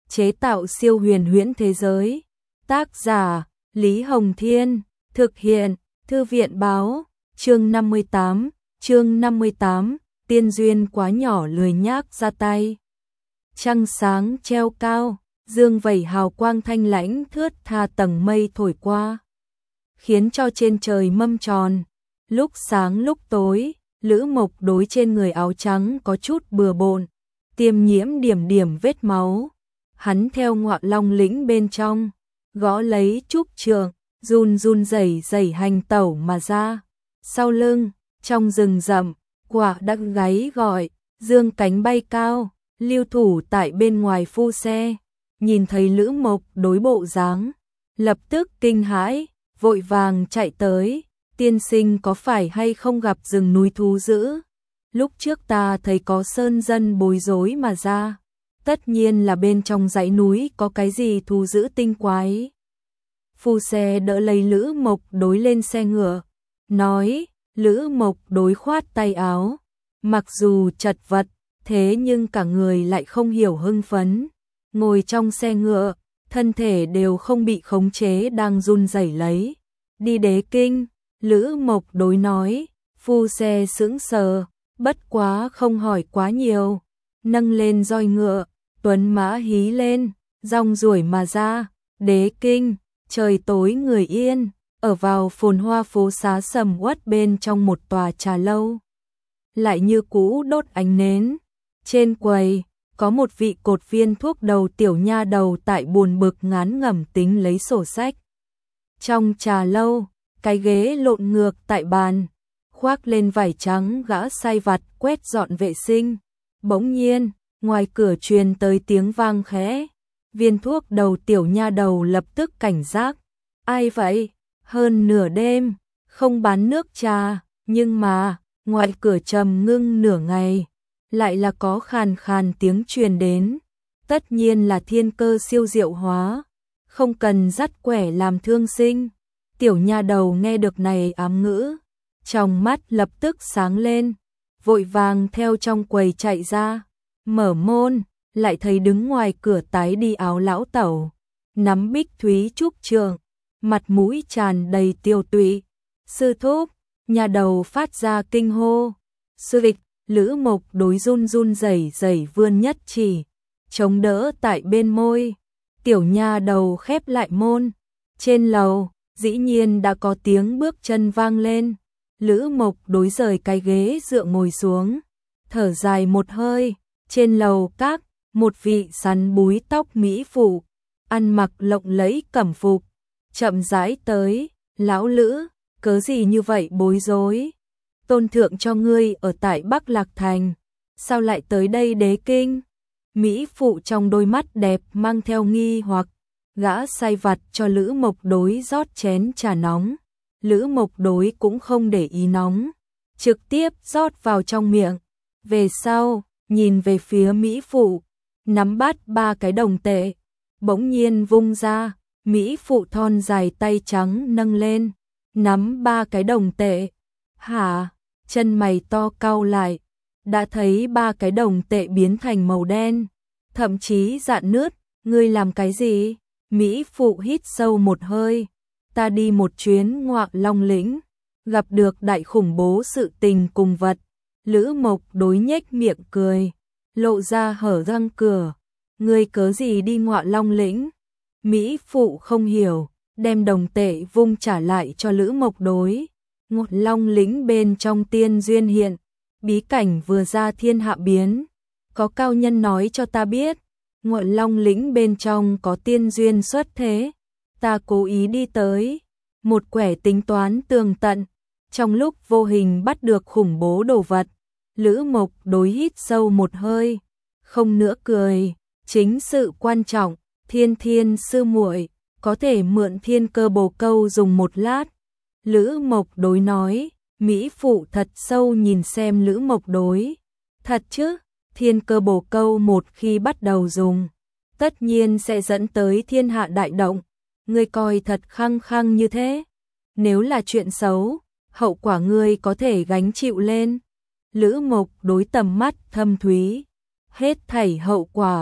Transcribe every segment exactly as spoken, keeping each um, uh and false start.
chế tạo siêu huyền huyễn thế giới. Tác giả Lý Hồng Thiên, thực hiện Thư viện Báo. Chương năm mươi tám, chương năm mươi tám, tiên duyên quá nhỏ lười nhác ra tay. Trăng sáng treo cao, dương vẩy hào quang thanh lãnh thướt tha, tầng mây thổi qua, khiến cho trên trời mâm tròn, lúc sáng lúc tối. Lữ Mộc Đối trên người áo trắng có chút bừa bộn, tiêm nhiễm điểm điểm vết máu. Hắn theo Ngọa Long lĩnh bên trong, gõ lấy trúc trượng, run run rẩy rẩy hành tẩu mà ra. Sau lưng, trong rừng rậm, Quả Đắc gáy gọi, dương cánh bay cao, lưu thủ tại bên ngoài phu xe, nhìn thấy Lữ Mộc Đối bộ dáng, lập tức kinh hãi, vội vàng chạy tới. Tiên sinh có phải hay không gặp rừng núi thú dữ? Lúc trước ta thấy có sơn dân bối rối mà ra, tất nhiên là bên trong dãy núi có cái gì thú dữ tinh quái. Phu xe đỡ lấy Lữ Mộc Đối lên xe ngựa, nói. Lữ Mộc Đối khoát tay áo, mặc dù chật vật, thế nhưng cả người lại không hiểu hưng phấn, ngồi trong xe ngựa, thân thể đều không bị khống chế đang run rẩy lấy. Đi Đế Kinh. Lữ Mộc Đối nói. Phu xe sững sờ, bất quá không hỏi quá nhiều, nâng lên roi ngựa, tuấn mã hí lên, rong ruổi mà ra. Đế Kinh, trời tối người yên, ở vào phồn hoa phố xá sầm uất bên trong một tòa trà lâu, lại như cũ đốt ánh nến. Trên quầy có một vị cột viên thuốc đầu tiểu nha đầu tại buồn bực ngán ngẩm tính lấy sổ sách. Trong trà lâu, cái ghế lộn ngược tại bàn, khoác lên vải trắng, gã sai vặt quét dọn vệ sinh. Bỗng nhiên, ngoài cửa truyền tới tiếng vang khẽ. Viên thuốc đầu tiểu nha đầu lập tức cảnh giác. Ai vậy? Hơn nửa đêm, không bán nước trà, nhưng mà, ngoài cửa trầm ngưng nửa ngày, lại là có khàn khàn tiếng truyền đến. Tất nhiên là thiên cơ siêu diệu hóa, không cần dắt quẻ làm thương sinh. Tiểu nha đầu nghe được này ám ngữ, trong mắt lập tức sáng lên, vội vàng theo trong quầy chạy ra, mở môn, lại thấy đứng ngoài cửa tái đi áo lão tẩu, nắm bích thúy trúc trượng, mặt mũi tràn đầy tiêu tụy. Sư thúc. Nha đầu phát ra kinh hô. Sư vịch. Lữ Mộc Đối run run rẩy rẩy vươn nhất chỉ, chống đỡ tại bên môi. Tiểu nha đầu khép lại môn. Trên lầu, dĩ nhiên đã có tiếng bước chân vang lên. Lữ Mộc Đối rời cái ghế dựa ngồi xuống, thở dài một hơi. Trên lầu các, một vị sắn búi tóc mỹ phụ, ăn mặc lộng lẫy cẩm phục, chậm rãi tới. Lão Lữ, cớ gì như vậy bối rối? Tôn thượng cho ngươi ở tại Bắc Lạc Thành, sao lại tới đây Đế Kinh? Mỹ phụ trong đôi mắt đẹp mang theo nghi hoặc. Gã sai vặt cho Lữ Mộc Đối rót chén trà nóng. Lữ Mộc Đối cũng không để ý nóng, trực tiếp rót vào trong miệng. Về sau, nhìn về phía Mỹ phụ, nắm bắt ba cái đồng tệ, bỗng nhiên vung ra. Mỹ phụ thon dài tay trắng nâng lên, nắm ba cái đồng tệ. Hả? Chân mày to cau lại, đã thấy ba cái đồng tệ biến thành màu đen, thậm chí rạn nứt. Ngươi làm cái gì? Mỹ phụ hít sâu một hơi. Ta đi một chuyến Ngọa Long lĩnh, gặp được đại khủng bố sự tình cùng vật. Lữ Mộc Đối nhếch miệng cười, lộ ra hở răng cửa. Ngươi cớ gì đi Ngọa Long lĩnh? Mỹ phụ không hiểu, đem đồng tệ vung trả lại cho Lữ Mộc Đối. Ngọa Long lĩnh bên trong tiên duyên hiện, bí cảnh vừa ra thiên hạ biến. Có cao nhân nói cho ta biết, Ngọa Long lĩnh bên trong có tiên duyên xuất thế. Ta cố ý đi tới, một quẻ tính toán tường tận, trong lúc vô hình bắt được khủng bố đồ vật. Lữ Mộc Đối hít sâu một hơi, không nữa cười. Chính sự quan trọng, Thiên Thiên sư muội có thể mượn thiên cơ bồ câu dùng một lát. Lữ Mộc Đối nói. Mỹ phụ thật sâu nhìn xem Lữ Mộc Đối. Thật chứ? Thiên cơ bồ câu một khi bắt đầu dùng, tất nhiên sẽ dẫn tới thiên hạ đại động. Ngươi coi thật khăng khăng như thế, nếu là chuyện xấu, hậu quả ngươi có thể gánh chịu lên. Lữ Mộc Đối tầm mắt thâm thúy, hết thảy hậu quả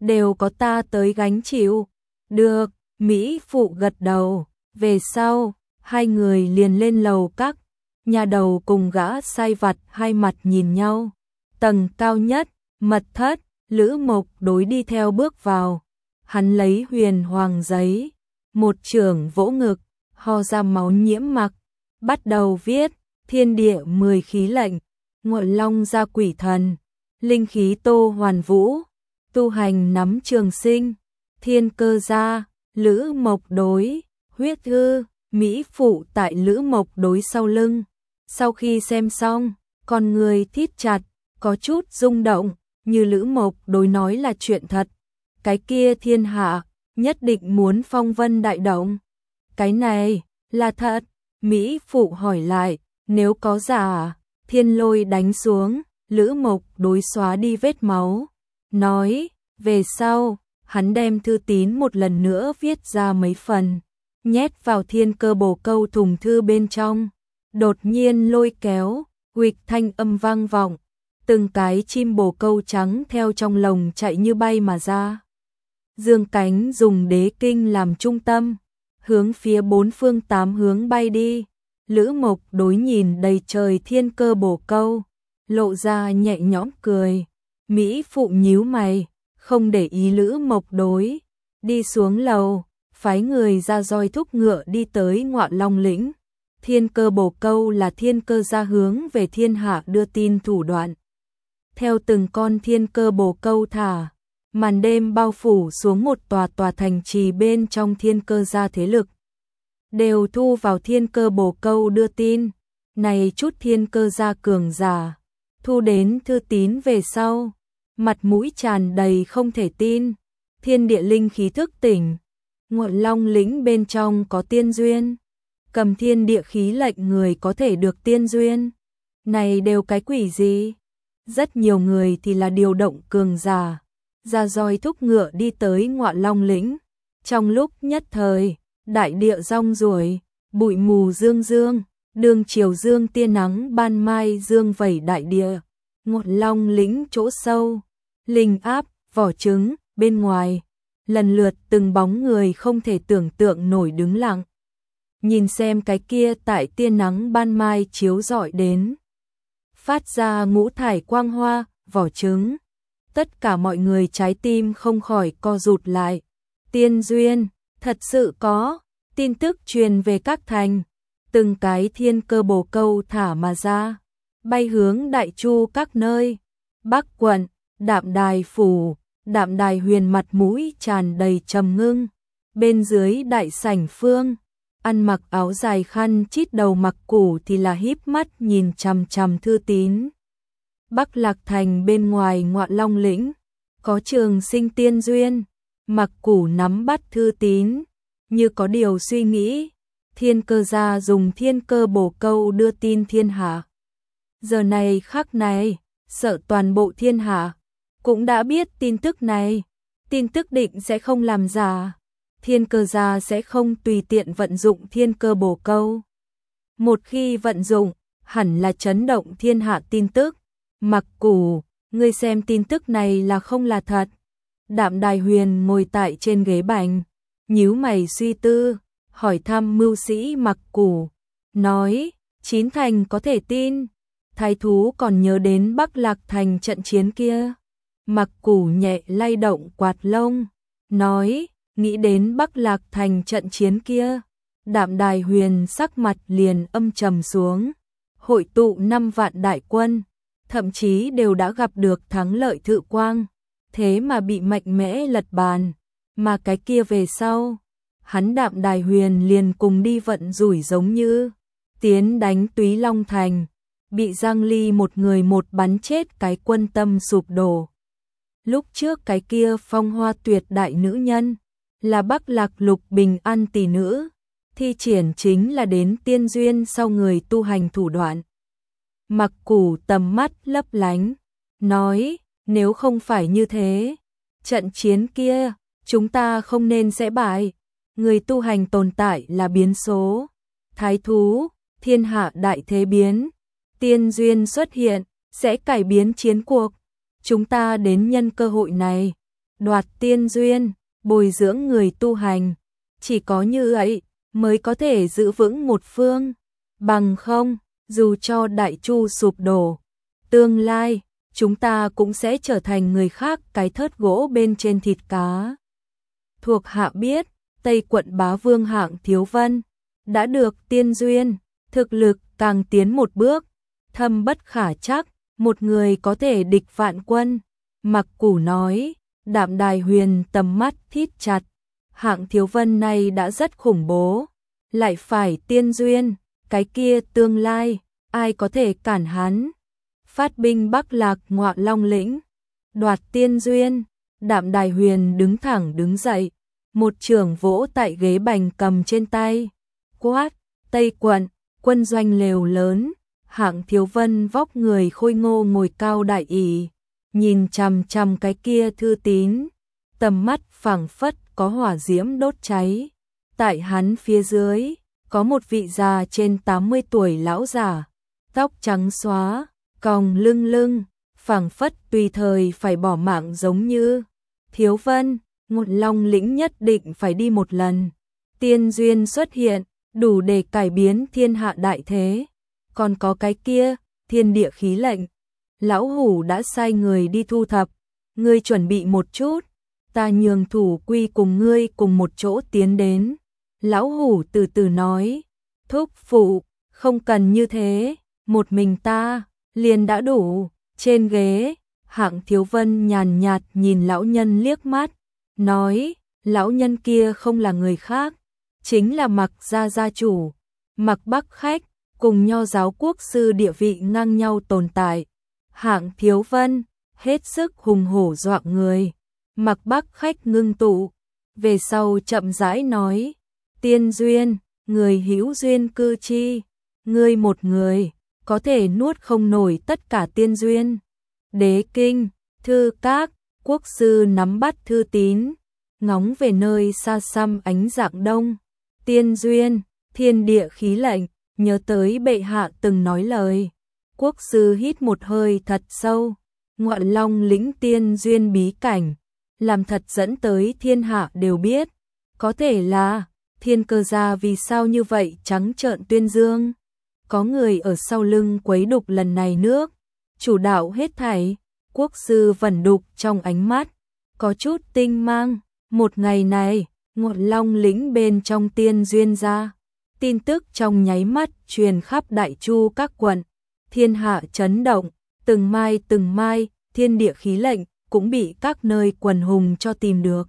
đều có ta tới gánh chịu. Được, Mỹ Phụ gật đầu, về sau, hai người liền lên lầu các, nhà đầu cùng gã sai vặt hai mặt nhìn nhau. Tầng cao nhất, mật thất, Lữ Mộc Đối đi theo bước vào, hắn lấy huyền hoàng giấy, một chưởng vỗ ngực, ho ra máu nhiễm mặc, bắt đầu viết, thiên địa mười khí lệnh, ngọn long gia quỷ thần, linh khí tô hoàn vũ, tu hành nắm trường sinh, thiên cơ gia, Lữ Mộc Đối, huyết thư, Mỹ Phụ tại Lữ Mộc Đối sau lưng. Sau khi xem xong, con người thít chặt, có chút rung động, như Lữ Mộc Đối nói là chuyện thật. Cái kia thiên hạ, nhất định muốn phong vân đại động. Cái này, là thật. Mỹ Phụ hỏi lại, nếu có giả, thiên lôi đánh xuống, Lữ Mộc Đối xóa đi vết máu. Nói, về sau, hắn đem thư tín một lần nữa viết ra mấy phần, nhét vào thiên cơ bổ câu thùng thư bên trong. Đột nhiên lôi kéo, huỵch thanh âm vang vọng, từng cái chim bồ câu trắng theo trong lồng chạy như bay mà ra. Dương cánh dùng đế kinh làm trung tâm, hướng phía bốn phương tám hướng bay đi. Lữ Mộc Đối nhìn đầy trời thiên cơ bồ câu, lộ ra nhẹ nhõm cười. Mỹ Phụ nhíu mày, không để ý Lữ Mộc Đối, đi xuống lầu, phái người ra roi thúc ngựa đi tới Ngọa Long lĩnh. Thiên cơ bổ câu là thiên cơ gia hướng về thiên hạ đưa tin thủ đoạn. Theo từng con thiên cơ bổ câu thả, màn đêm bao phủ xuống một tòa tòa thành trì bên trong thiên cơ gia thế lực. Đều thu vào thiên cơ bổ câu đưa tin, này chút thiên cơ gia cường giả, thu đến thư tín về sau, mặt mũi tràn đầy không thể tin, thiên địa linh khí thức tỉnh, Ngọa Long lĩnh bên trong có tiên duyên. Cầm thiên địa khí lệnh người có thể được tiên duyên. Này đều cái quỷ gì? Rất nhiều người thì là điều động cường giả, ra roi thúc ngựa đi tới Ngọa Long lĩnh. Trong lúc nhất thời, đại địa rong ruổi, bụi mù dương dương, đường chiều dương tia nắng ban mai dương vẩy đại địa. Ngọa Long lĩnh chỗ sâu, linh áp, vỏ trứng, bên ngoài, lần lượt từng bóng người không thể tưởng tượng nổi đứng lặng. Nhìn xem cái kia tại tia nắng ban mai chiếu rọi đến, phát ra ngũ thải quang hoa, vỏ trứng. Tất cả mọi người trái tim không khỏi co rụt lại. Tiên duyên, thật sự có, tin tức truyền về các thành, từng cái thiên cơ bổ câu thả mà ra, bay hướng Đại Chu các nơi. Bắc quận, Đạm Đài phủ, Đạm Đài Huyền mặt mũi tràn đầy trầm ngưng, bên dưới đại sảnh phương, ăn mặc áo dài khăn chít đầu Mặc Củ thì là híp mắt nhìn chằm chằm thư tín. Bắc Lạc thành bên ngoài Ngọa Long lĩnh, có trường sinh tiên duyên, Mặc Củ nắm bắt thư tín, như có điều suy nghĩ, thiên cơ gia dùng thiên cơ bổ câu đưa tin thiên hạ. Giờ này khắc này, sợ toàn bộ thiên hạ cũng đã biết tin tức này, tin tức định sẽ không làm giả. Thiên cơ gia sẽ không tùy tiện vận dụng thiên cơ bổ câu. Một khi vận dụng, hẳn là chấn động thiên hạ tin tức. Mặc Củ, ngươi xem tin tức này là không là thật. Đạm Đài Huyền ngồi tại trên ghế bành, nhíu mày suy tư, hỏi thăm mưu sĩ Mặc Củ, nói, chín thành có thể tin. Thái thú còn nhớ đến Bắc Lạc thành trận chiến kia. Mặc Củ nhẹ lay động quạt lông, nói, nghĩ đến Bắc Lạc thành trận chiến kia. Đạm Đài Huyền sắc mặt liền âm trầm xuống, hội tụ năm vạn đại quân, thậm chí đều đã gặp được thắng lợi Thự Quang, thế mà bị mạnh mẽ lật bàn, mà cái kia về sau, hắn Đạm Đài Huyền liền cùng đi vận rủi giống như tiến đánh Túy Long thành, bị Giang Ly một người một bắn chết cái quân tâm sụp đổ. Lúc trước cái kia phong hoa tuyệt đại nữ nhân, là Bắc Lạc Lục Bình An tỷ nữ, thi triển chính là đến tiên duyên sau người tu hành thủ đoạn. Mặc Củ tầm mắt lấp lánh, nói, nếu không phải như thế, trận chiến kia, chúng ta không nên sẽ bại, người tu hành tồn tại là biến số. Thái thú, thiên hạ đại thế biến, tiên duyên xuất hiện, sẽ cải biến chiến cuộc. Chúng ta đến nhân cơ hội này, đoạt tiên duyên, bồi dưỡng người tu hành. Chỉ có như vậy mới có thể giữ vững một phương. Bằng không, dù cho Đại Chu sụp đổ, tương lai, chúng ta cũng sẽ trở thành người khác cái thớt gỗ bên trên thịt cá. Thuộc hạ biết, Tây quận bá vương Hạng Thiếu Vân đã được tiên duyên, thực lực càng tiến một bước, thâm bất khả trắc, một người có thể địch vạn quân. Mặc Củ nói, Đạm Đài Huyền tầm mắt thít chặt, Hạng Thiếu Vân này đã rất khủng bố, lại phải tiên duyên, cái kia tương lai, ai có thể cản hắn? Phát binh Bắc Lạc Ngọa Long lĩnh, đoạt tiên duyên. Đạm Đài Huyền đứng thẳng đứng dậy, một chưởng vỗ tại ghế bành cầm trên tay, quát: Tây quận, quân doanh lều lớn. Hạng Thiếu Vân vóc người khôi ngô ngồi cao đại ỷ, nhìn chằm chằm cái kia thư tín, tầm mắt phảng phất có hỏa diễm đốt cháy. Tại hắn phía dưới, có một vị già trên tám mươi tuổi lão giả, tóc trắng xóa, còng lưng lưng, phảng phất tùy thời phải bỏ mạng giống như. Thiếu Vân, Ngọa Long lĩnh nhất định phải đi một lần. Tiên duyên xuất hiện, đủ để cải biến thiên hạ đại thế. Còn có cái kia, thiên địa khí lệnh. Lão Hủ đã sai người đi thu thập, ngươi chuẩn bị một chút, ta nhường thủ quy cùng ngươi cùng một chỗ tiến đến. Lão Hủ từ từ nói, thúc phụ, không cần như thế, một mình ta, liền đã đủ. Trên ghế, Hạng Thiếu Vân nhàn nhạt nhìn lão nhân liếc mắt, nói, lão nhân kia không là người khác, chính là Mặc gia gia chủ, Mặc Bắc Khách, cùng Nho giáo quốc sư địa vị ngang nhau tồn tại. Hạng Thiếu Vân, hết sức hùng hổ dọa người. Mặc Bắc Khách ngưng tụ, về sau chậm rãi nói, tiên duyên, người hữu duyên cư chi, ngươi một người, có thể nuốt không nổi tất cả tiên duyên. Đế kinh, thư các, quốc sư nắm bắt thư tín, ngóng về nơi xa xăm ánh dạng đông. Tiên duyên, thiên địa khí lệnh, nhớ tới bệ hạ từng nói lời. Quốc sư hít một hơi thật sâu, Ngọa Long lĩnh tiên duyên bí cảnh, làm thật dẫn tới thiên hạ đều biết. Có thể là, Thiên Cơ gia vì sao như vậy trắng trợn tuyên dương. Có người ở sau lưng quấy đục lần này nước, chủ đạo hết thảy. Quốc sư vẩn đục trong ánh mắt, có chút tinh mang. Một ngày này, Ngọa Long lĩnh bên trong tiên duyên ra, tin tức trong nháy mắt truyền khắp Đại Chu các quận, thiên hạ chấn động, từng mai từng mai, thiên địa khí lệnh cũng bị các nơi quần hùng cho tìm được.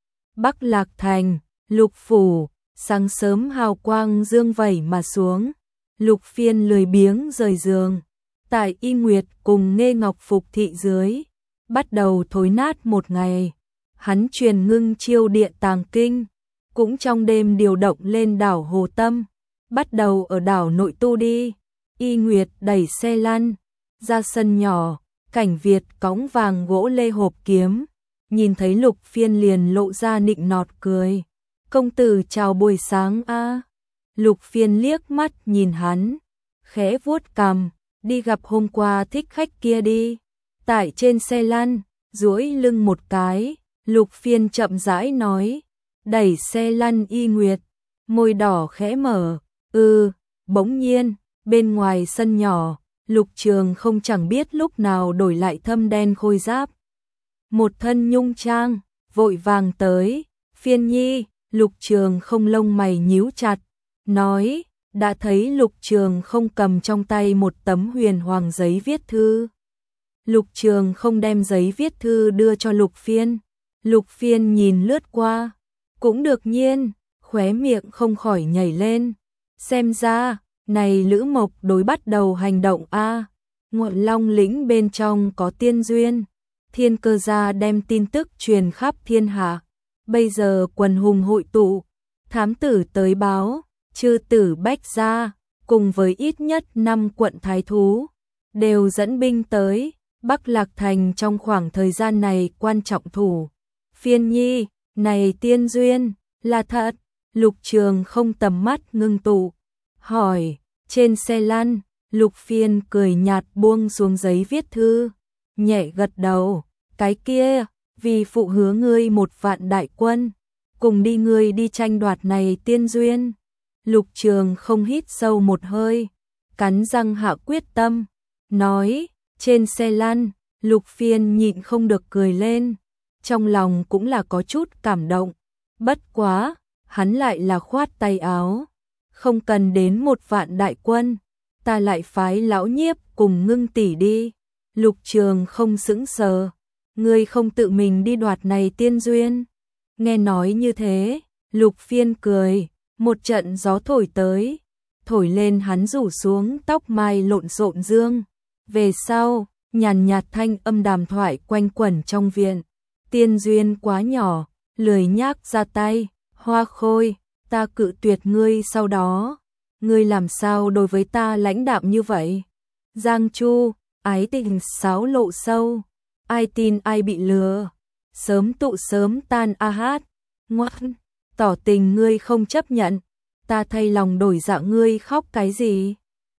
Bắc Lạc thành, Lục phủ, sáng sớm hào quang dương vẩy mà xuống, Lục Phiên lười biếng rời giường, tại Y Nguyệt cùng Nghê Ngọc phục thị dưới, bắt đầu thối nát một ngày. Hắn truyền ngưng chiêu điện tàng kinh, cũng trong đêm điều động lên đảo Hồ Tâm, bắt đầu ở đảo nội tu đi. Y Nguyệt đẩy xe lăn ra sân nhỏ, Cảnh Việt cõng vàng gỗ lê hộp kiếm, nhìn thấy Lục Phiên liền lộ ra nịnh nọt cười. Công tử chào buổi sáng a. Lục Phiên liếc mắt nhìn hắn, khẽ vuốt cằm, đi gặp hôm qua thích khách kia đi. Tại trên xe lăn, duỗi lưng một cái, Lục Phiên chậm rãi nói, đẩy xe lăn. Y Nguyệt, môi đỏ khẽ mở, ừ. Bỗng nhiên, bên ngoài sân nhỏ, Lục Trường không chẳng biết lúc nào đổi lại thâm đen khôi giáp, một thân nhung trang, vội vàng tới. Phiên nhi. Lục Trường không lông mày nhíu chặt, nói, đã thấy Lục Trường không cầm trong tay một tấm huyền hoàng giấy viết thư. Lục Trường không đem giấy viết thư đưa cho Lục Phiên. Lục Phiên nhìn lướt qua, cũng được nhiên, khóe miệng không khỏi nhảy lên. Xem ra, này Lữ Mộc đối bắt đầu hành động a. À. Ngọa Long lĩnh bên trong có tiên duyên, Thiên Cơ gia đem tin tức truyền khắp thiên hạ. Bây giờ quần hùng hội tụ, thám tử tới báo, chư tử Bách gia, cùng với ít nhất năm quận thái thú, đều dẫn binh tới. Bắc Lạc thành trong khoảng thời gian này quan trọng thủ. Phiên nhi, này tiên duyên, là thật. Lục Trường không tầm mắt ngưng tụ, hỏi. Trên xe lăn, Lục Phiên cười nhạt buông xuống giấy viết thư, nhẹ gật đầu, cái kia, vì phụ hứa ngươi một vạn đại quân, cùng đi ngươi đi tranh đoạt này tiên duyên. Lục Trường không hít sâu một hơi, cắn răng hạ quyết tâm, nói, trên xe lăn, Lục Phiên nhịn không được cười lên, trong lòng cũng là có chút cảm động, bất quá, hắn lại là khoát tay áo, không cần đến một vạn đại quân, ta lại phái lão nhiếp cùng Ngưng tỷ đi. Lục Trường không sững sờ, ngươi không tự mình đi đoạt này tiên duyên. Nghe nói như thế, Lục Phiên cười, một trận gió thổi tới, thổi lên hắn rủ xuống tóc mai lộn xộn dương. Về sau, nhàn nhạt thanh âm đàm thoại quanh quẩn trong viện, tiên duyên quá nhỏ, lười nhác ra tay, Hoa Khôi, ta cự tuyệt ngươi sau đó, ngươi làm sao đối với ta lãnh đạm như vậy? Giang Chu, ái tình xáo lộ sâu, ai tin ai bị lừa, sớm tụ sớm tan a hát, ngoan, tỏ tình ngươi không chấp nhận, ta thay lòng đổi dạ ngươi khóc cái gì?